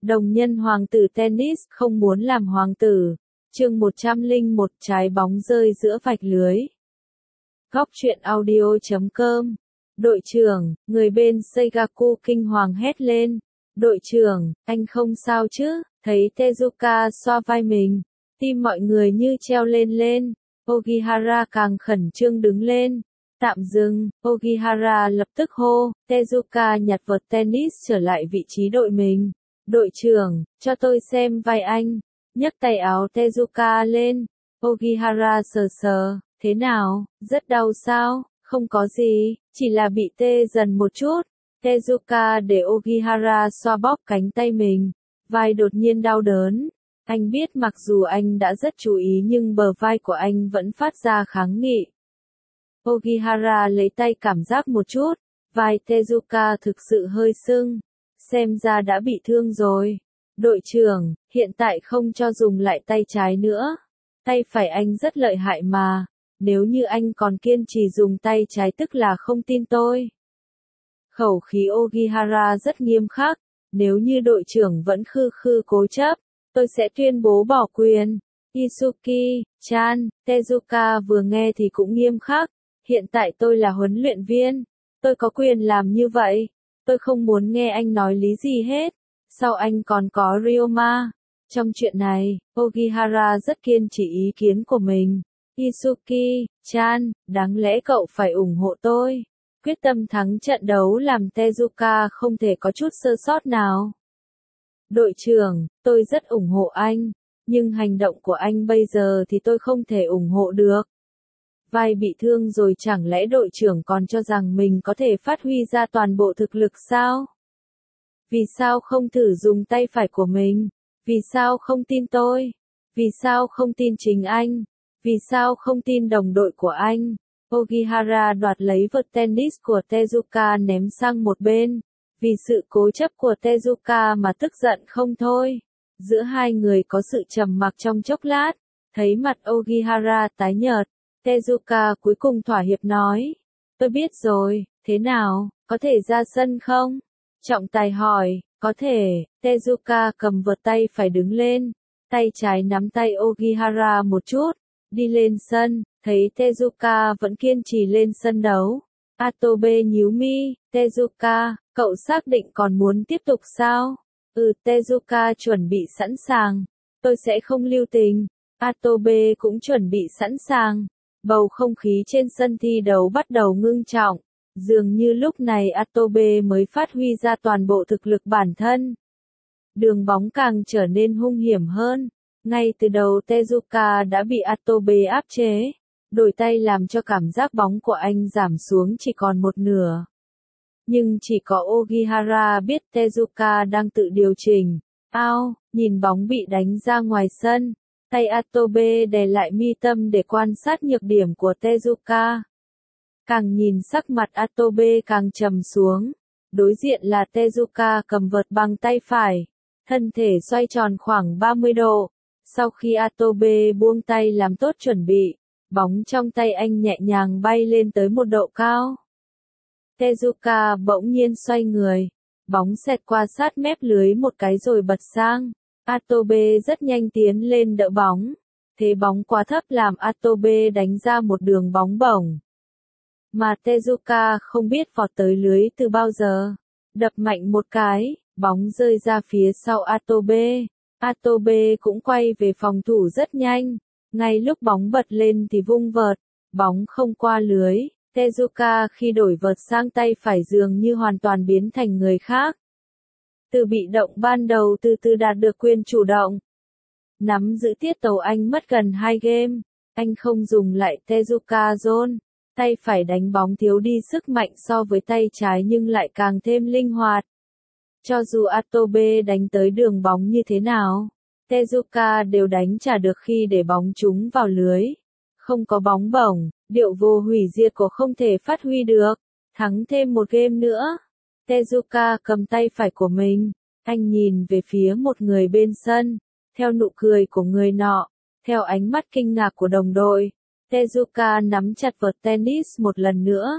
Đồng nhân hoàng tử tennis không muốn làm hoàng tử. Chương 101 trái bóng rơi giữa vạch lưới. Góc truyện audio.com. Đội trưởng, người bên Seigaku kinh hoàng hét lên. Đội trưởng, anh không sao chứ? Thấy Tezuka xoa vai mình. Tim mọi người như treo lên lên. Ogihara càng khẩn trương đứng lên. Tạm dừng, Ogihara lập tức hô. Tezuka nhặt vợt tennis trở lại vị trí đội mình. Đội trưởng, cho tôi xem vai anh. Nhấc tay áo Tezuka lên. Ogihara sờ sờ. Thế nào, rất đau sao? Không có gì, chỉ là bị tê dần một chút. Tezuka để Ogihara xoa bóp cánh tay mình. Vai đột nhiên đau đớn. Anh biết mặc dù anh đã rất chú ý nhưng bờ vai của anh vẫn phát ra kháng nghị. Ogihara lấy tay cảm giác một chút. Vai Tezuka thực sự hơi sưng. Xem ra đã bị thương rồi. Đội trưởng, hiện tại không cho dùng lại tay trái nữa. Tay phải anh rất lợi hại mà. Nếu như anh còn kiên trì dùng tay trái tức là không tin tôi. Khẩu khí Ogihara rất nghiêm khắc. Nếu như đội trưởng vẫn khư khư cố chấp, tôi sẽ tuyên bố bỏ quyền. Isuki-chan, Tezuka vừa nghe thì cũng nghiêm khắc. Hiện tại tôi là huấn luyện viên. Tôi có quyền làm như vậy. Tôi không muốn nghe anh nói lý gì hết. Sau anh còn có Ryoma. Trong chuyện này, Ogihara rất kiên trì ý kiến của mình. Isuki-chan, đáng lẽ cậu phải ủng hộ tôi. Quyết tâm thắng trận đấu làm Tezuka không thể có chút sơ sót nào. Đội trưởng, tôi rất ủng hộ anh. Nhưng hành động của anh bây giờ thì tôi không thể ủng hộ được. Vai bị thương rồi chẳng lẽ đội trưởng còn cho rằng mình có thể phát huy ra toàn bộ thực lực sao? Vì sao không thử dùng tay phải của mình? Vì sao không tin tôi? Vì sao không tin chính anh? Vì sao không tin đồng đội của anh? Ogihara đoạt lấy vợt tennis của Tezuka ném sang một bên. Vì sự cố chấp của Tezuka mà tức giận không thôi. Giữa hai người có sự trầm mặc trong chốc lát. Thấy mặt Ogihara tái nhợt. Tezuka cuối cùng thỏa hiệp nói. Tôi biết rồi, thế nào, có thể ra sân không? Trọng tài hỏi, có thể. Tezuka cầm vợt tay phải đứng lên. Tay trái nắm tay Ogihara một chút. Đi lên sân, thấy Tezuka vẫn kiên trì lên sân đấu. Atobe nhíu mi, Tezuka, cậu xác định còn muốn tiếp tục sao? Tezuka chuẩn bị sẵn sàng. Tôi sẽ không lưu tình. Atobe cũng chuẩn bị sẵn sàng. Bầu không khí trên sân thi đấu bắt đầu ngưng trọng. Dường như lúc này Atobe mới phát huy ra toàn bộ thực lực bản thân. Đường bóng càng trở nên hung hiểm hơn. Ngay từ đầu Tezuka đã bị Atobe áp chế. Đổi tay làm cho cảm giác bóng của anh giảm xuống chỉ còn một nửa. Nhưng chỉ có Ogihara biết Tezuka đang tự điều chỉnh. Nhìn bóng bị đánh ra ngoài sân. Tay Atobe đè lại mi tâm để quan sát nhược điểm của Tezuka. Càng nhìn sắc mặt Atobe càng trầm xuống. Đối diện là Tezuka cầm vợt bằng tay phải. Thân thể xoay tròn khoảng 30 độ. Sau khi Atobe buông tay làm tốt chuẩn bị, bóng trong tay anh nhẹ nhàng bay lên tới một độ cao. Tezuka bỗng nhiên xoay người. Bóng xẹt qua sát mép lưới một cái rồi bật sang. Atobe rất nhanh tiến lên đỡ bóng. Thế bóng quá thấp làm Atobe đánh ra một đường bóng bổng. Mà Tezuka không biết vọt tới lưới từ bao giờ. Đập mạnh một cái, bóng rơi ra phía sau Atobe. Atobe cũng quay về phòng thủ rất nhanh. Ngay lúc bóng bật lên thì vung vợt. Bóng không qua lưới. Tezuka khi đổi vợt sang tay phải dường như hoàn toàn biến thành người khác. Từ bị động ban đầu từ từ đạt được quyền chủ động. Nắm giữ tiết tấu anh mất gần 2 game. Anh không dùng lại Tezuka zone. Tay phải đánh bóng thiếu đi sức mạnh so với tay trái nhưng lại càng thêm linh hoạt. Cho dù Atobe đánh tới đường bóng như thế nào, Tezuka đều đánh trả được khi để bóng trúng vào lưới. Không có bóng bổng, điệu vô hủy diệt của không thể phát huy được. Thắng thêm một game nữa. Tezuka cầm tay phải của mình. Anh nhìn về phía một người bên sân. Theo nụ cười của người nọ. Theo ánh mắt kinh ngạc của đồng đội. Tezuka nắm chặt vợt tennis một lần nữa.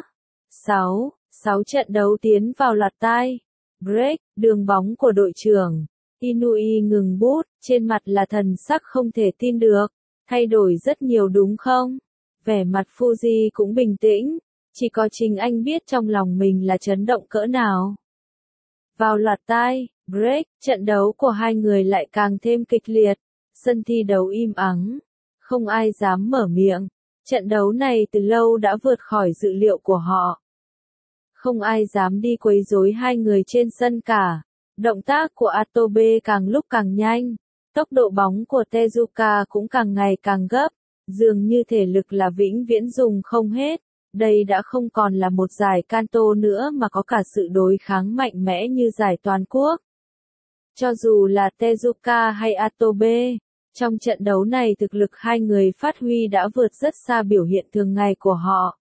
6 trận đấu tiến vào loạt tai. Break, đường bóng của đội trưởng. Inui ngừng bút, trên mặt là thần sắc không thể tin được. Thay đổi rất nhiều đúng không? Vẻ mặt Fuji cũng bình tĩnh, chỉ có chính anh biết trong lòng mình là chấn động cỡ nào. Vào loạt tai, break, trận đấu của hai người lại càng thêm kịch liệt. Sân thi đấu im ắng, không ai dám mở miệng. Trận đấu này từ lâu đã vượt khỏi dự liệu của họ. Không ai dám đi quấy rối hai người trên sân cả. Động tác của Atobe càng lúc càng nhanh. Tốc độ bóng của Tezuka cũng càng ngày càng gấp. Dường như thể lực là vĩnh viễn dùng không hết. Đây đã không còn là một giải Kanto nữa mà có cả sự đối kháng mạnh mẽ như giải toàn quốc. Cho dù là Tezuka hay Atobe, trong trận đấu này thực lực hai người phát huy đã vượt rất xa biểu hiện thường ngày của họ.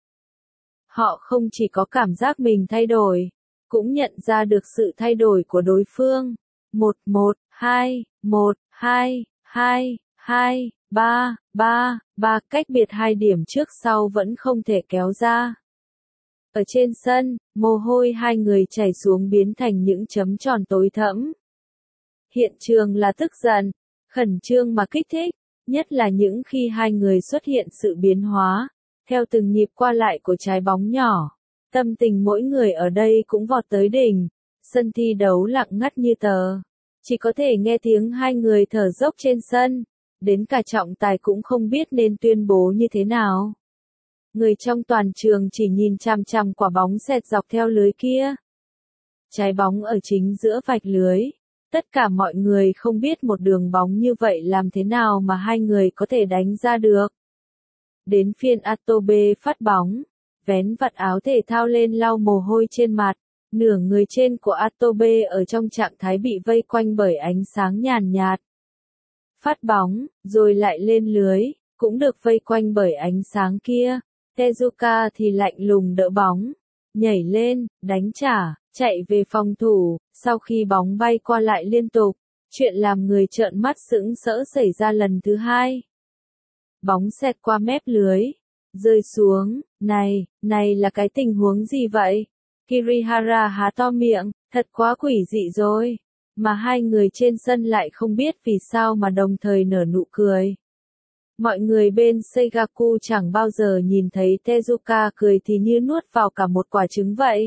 Họ không chỉ có cảm giác mình thay đổi, cũng nhận ra được sự thay đổi của đối phương. 1-1, 2-1, 2-2, 2-3, 3-3, cách biệt 2 điểm trước sau vẫn không thể kéo ra. Ở trên sân, mồ hôi hai người chảy xuống biến thành những chấm tròn tối thẫm. Hiện trường là tức giận, khẩn trương mà kích thích, nhất là những khi hai người xuất hiện sự biến hóa. Theo từng nhịp qua lại của trái bóng nhỏ, tâm tình mỗi người ở đây cũng vọt tới đỉnh. Sân thi đấu lặng ngắt như tờ. Chỉ có thể nghe tiếng hai người thở dốc trên sân. Đến cả trọng tài cũng không biết nên tuyên bố như thế nào. Người trong toàn trường chỉ nhìn chằm chằm quả bóng xẹt dọc theo lưới kia. Trái bóng ở chính giữa vạch lưới. Tất cả mọi người không biết một đường bóng như vậy làm thế nào mà hai người có thể đánh ra được. Đến phiên Atobe phát bóng, vén vạt áo thể thao lên lau mồ hôi trên mặt. Nửa người trên của Atobe ở trong trạng thái bị vây quanh bởi ánh sáng nhàn nhạt. Phát bóng, rồi lại lên lưới, cũng được vây quanh bởi ánh sáng kia. Tezuka thì lạnh lùng đỡ bóng, nhảy lên, đánh trả, chạy về phòng thủ. Sau khi bóng bay qua lại liên tục, chuyện làm người trợn mắt sững sỡ xảy ra lần thứ hai. Bóng xẹt qua mép lưới, rơi xuống. Này là cái tình huống gì vậy? Kirihara há to miệng, thật quá quỷ dị rồi. Mà hai người trên sân lại không biết vì sao mà đồng thời nở nụ cười. Mọi người bên Seigaku chẳng bao giờ nhìn thấy Tezuka cười thì như nuốt vào cả một quả trứng vậy.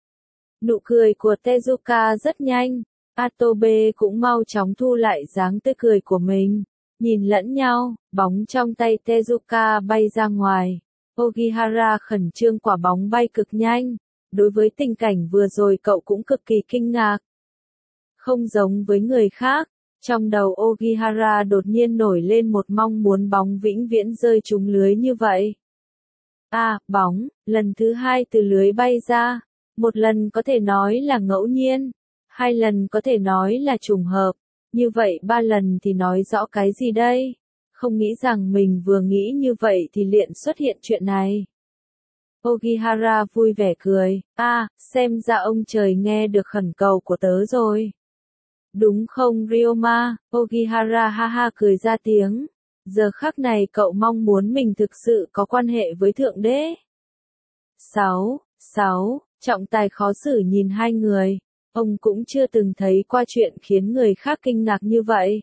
Nụ cười của Tezuka rất nhanh, Atobe cũng mau chóng thu lại dáng tươi cười của mình. Nhìn lẫn nhau, bóng trong tay Tezuka bay ra ngoài. Ogihara khẩn trương quả bóng bay cực nhanh. Đối với tình cảnh vừa rồi cậu cũng cực kỳ kinh ngạc. Không giống với người khác, trong đầu Ogihara đột nhiên nổi lên một mong muốn bóng vĩnh viễn rơi trúng lưới như vậy. Bóng, lần thứ hai từ lưới bay ra. Một lần có thể nói là ngẫu nhiên, 2 lần có thể nói là trùng hợp, như vậy 3 lần thì nói rõ cái gì đây? Không nghĩ rằng mình vừa nghĩ như vậy thì liền xuất hiện chuyện này. Ogihara vui vẻ cười, xem ra ông trời nghe được khẩn cầu của tớ rồi. Đúng không Ryoma? Ogihara ha ha cười ra tiếng. Giờ khắc này cậu mong muốn mình thực sự có quan hệ với Thượng Đế. 6. Trọng tài khó xử nhìn hai người. Ông cũng chưa từng thấy qua chuyện khiến người khác kinh ngạc như vậy.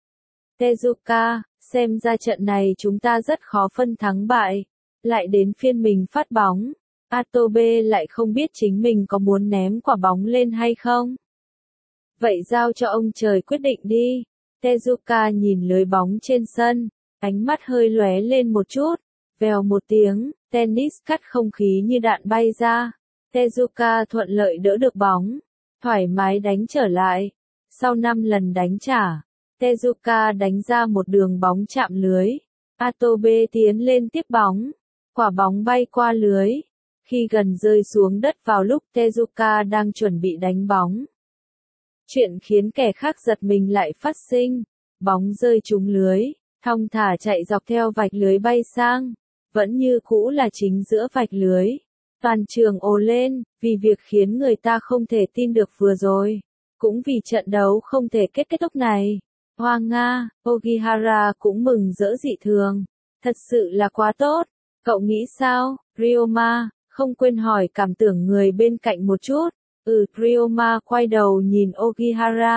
Tezuka, xem ra trận này chúng ta rất khó phân thắng bại. Lại đến phiên mình phát bóng. Atobe lại không biết chính mình có muốn ném quả bóng lên hay không. Vậy giao cho ông trời quyết định đi. Tezuka nhìn lưới bóng trên sân, ánh mắt hơi lóe lên một chút. Vèo một tiếng, tennis cắt không khí như đạn bay ra. Tezuka thuận lợi đỡ được bóng, thoải mái đánh trở lại. Sau 5 lần đánh trả, Tezuka đánh ra một đường bóng chạm lưới. Atobe tiến lên tiếp bóng. Quả bóng bay qua lưới. Khi gần rơi xuống đất vào lúc Tezuka đang chuẩn bị đánh bóng. Chuyện khiến kẻ khác giật mình lại phát sinh. Bóng rơi trúng lưới, thong thả chạy dọc theo vạch lưới bay sang. Vẫn như cũ là chính giữa vạch lưới. Toàn trường ồ lên, vì việc khiến người ta không thể tin được vừa rồi. Cũng vì trận đấu không thể kết thúc này. Hoa Nga, Ogihara cũng mừng rỡ dị thường. Thật sự là quá tốt. Cậu nghĩ sao, Ryoma? Không quên hỏi cảm tưởng người bên cạnh một chút. Ryoma quay đầu nhìn Ogihara.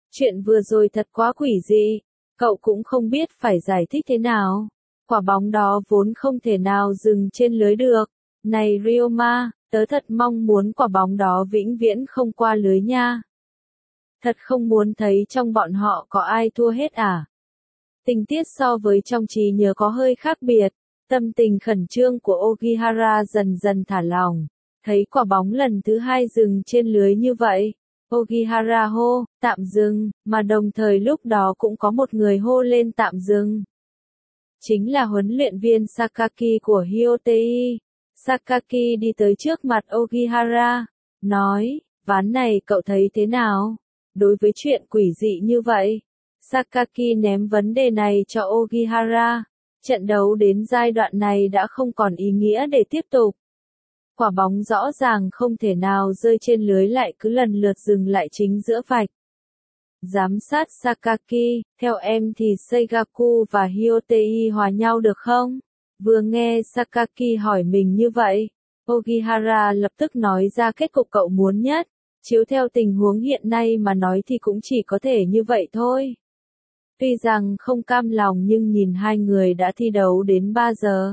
Chuyện vừa rồi thật quá quỷ dị, cậu cũng không biết phải giải thích thế nào. Quả bóng đó vốn không thể nào dừng trên lưới được. Này Ryoma, tớ thật mong muốn quả bóng đó vĩnh viễn không qua lưới nha. Thật không muốn thấy trong bọn họ có ai thua hết à. Tình tiết so với trong trí nhớ có hơi khác biệt. Tâm tình khẩn trương của Ogihara dần dần thả lỏng. Thấy quả bóng lần thứ hai dừng trên lưới như vậy. Ogihara hô, tạm dừng, mà đồng thời lúc đó cũng có một người hô lên tạm dừng. Chính là huấn luyện viên Sakaki của Hyotei. Sakaki đi tới trước mặt Ogihara, nói, ván này cậu thấy thế nào? Đối với chuyện quỷ dị như vậy, Sakaki ném vấn đề này cho Ogihara. Trận đấu đến giai đoạn này đã không còn ý nghĩa để tiếp tục. Quả bóng rõ ràng không thể nào rơi trên lưới lại cứ lần lượt dừng lại chính giữa vạch. Giám sát Sakaki, theo em thì Seigaku và Hyotei hòa nhau được không? Vừa nghe Sakaki hỏi mình như vậy, Ogihara lập tức nói ra kết cục cậu muốn nhất. Chiếu theo tình huống hiện nay mà nói thì cũng chỉ có thể như vậy thôi. Tuy rằng không cam lòng nhưng nhìn hai người đã thi đấu đến 3 giờ.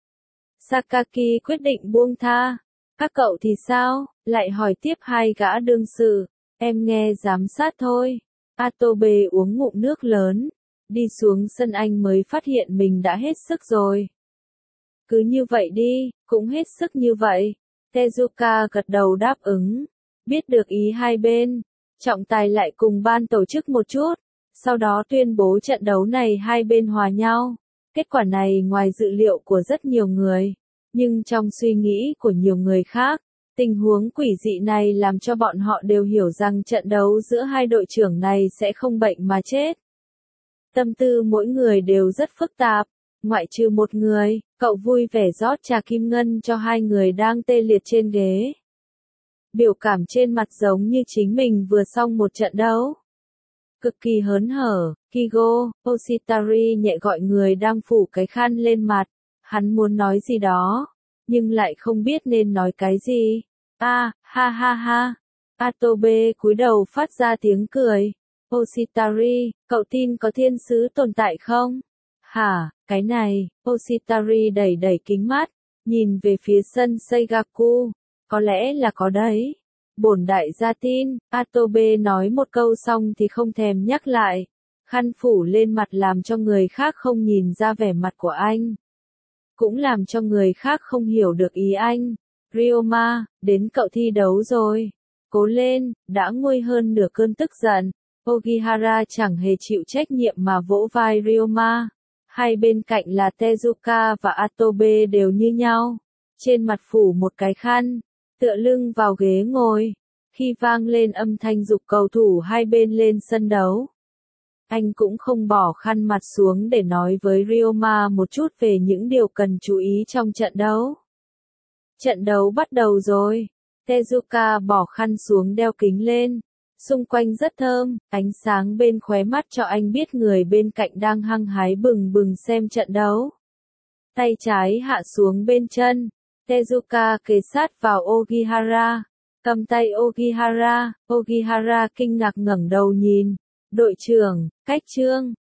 Sakaki quyết định buông tha. Các cậu thì sao? Lại hỏi tiếp hai gã đương sự. Em nghe giám sát thôi. Atobe uống ngụm nước lớn. Đi xuống sân anh mới phát hiện mình đã hết sức rồi. Cứ như vậy đi, cũng hết sức như vậy. Tezuka gật đầu đáp ứng. Biết được ý hai bên. Trọng tài lại cùng ban tổ chức một chút. Sau đó tuyên bố trận đấu này hai bên hòa nhau. Kết quả này ngoài dự liệu của rất nhiều người. Nhưng trong suy nghĩ của nhiều người khác, tình huống quỷ dị này làm cho bọn họ đều hiểu rằng trận đấu giữa hai đội trưởng này sẽ không bệnh mà chết. Tâm tư mỗi người đều rất phức tạp, ngoại trừ một người, cậu vui vẻ rót trà kim ngân cho hai người đang tê liệt trên ghế. Biểu cảm trên mặt giống như chính mình vừa xong một trận đấu. Cực kỳ hớn hở, Kigo, Oshitari nhẹ gọi người đang phủ cái khăn lên mặt. Hắn muốn nói gì đó, nhưng lại không biết nên nói cái gì. Ha ha ha. Atobe cúi đầu phát ra tiếng cười. Oshitari, cậu tin có thiên sứ tồn tại không? Hả, cái này, Oshitari đẩy đẩy kính mắt, nhìn về phía sân Seigaku. Có lẽ là có đấy. Bổn đại gia tin, Atobe nói một câu xong thì không thèm nhắc lại. Khăn phủ lên mặt làm cho người khác không nhìn ra vẻ mặt của anh. Cũng làm cho người khác không hiểu được ý anh. Ryoma, đến cậu thi đấu rồi. Cố lên, đã nguôi hơn nửa cơn tức giận. Ogihara chẳng hề chịu trách nhiệm mà vỗ vai Ryoma. Hai bên cạnh là Tezuka và Atobe đều như nhau. Trên mặt phủ một cái khăn, tựa lưng vào ghế ngồi. Khi vang lên âm thanh giục cầu thủ hai bên lên sân đấu, anh cũng không bỏ khăn mặt xuống để nói với Ryoma một chút về những điều cần chú ý trong trận đấu. Trận đấu bắt đầu rồi. Tezuka bỏ khăn xuống đeo kính lên. Xung quanh rất thơm, ánh sáng bên khóe mắt cho anh biết người bên cạnh đang hăng hái bừng bừng xem trận đấu. Tay trái hạ xuống bên chân. Tezuka kề sát vào Ogihara. Cầm tay Ogihara. Ogihara kinh ngạc ngẩng đầu nhìn. Đội trưởng, cách chương.